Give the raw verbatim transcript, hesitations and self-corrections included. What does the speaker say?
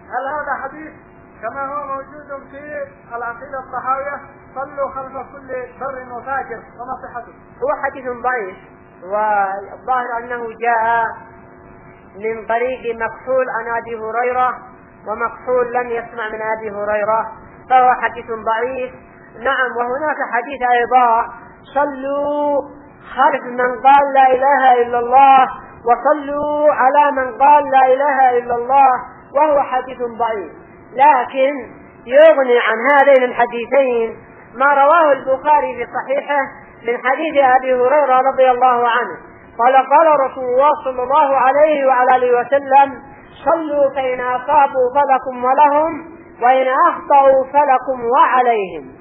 هل هذا حديث كما هو موجود في العقيدة الطحاوية صلوا خلف كل بر وفاجر وما صحته؟ هو حديث ضعيف، والظاهر أنه جاء من طريق مكحول عن أبي هريرة، ومكحول لم يسمع من أبي هريرة، فهو حديث ضعيف. نعم، وهناك حديث أيضا صلوا خلف من قال لا إله إلا الله وصلوا على من قال لا إله إلا الله، وهو حديث ضعيف. لكن يغني عن هذين الحديثين ما رواه البخاري في صحيحه من حديث أبي هريرة رضي الله عنه قال قال رسول الله صلى الله عليه وعلى آله وسلم: صلوا فإن أصابوا فلكم ولهم، وإن أخطأوا فلكم وعليهم.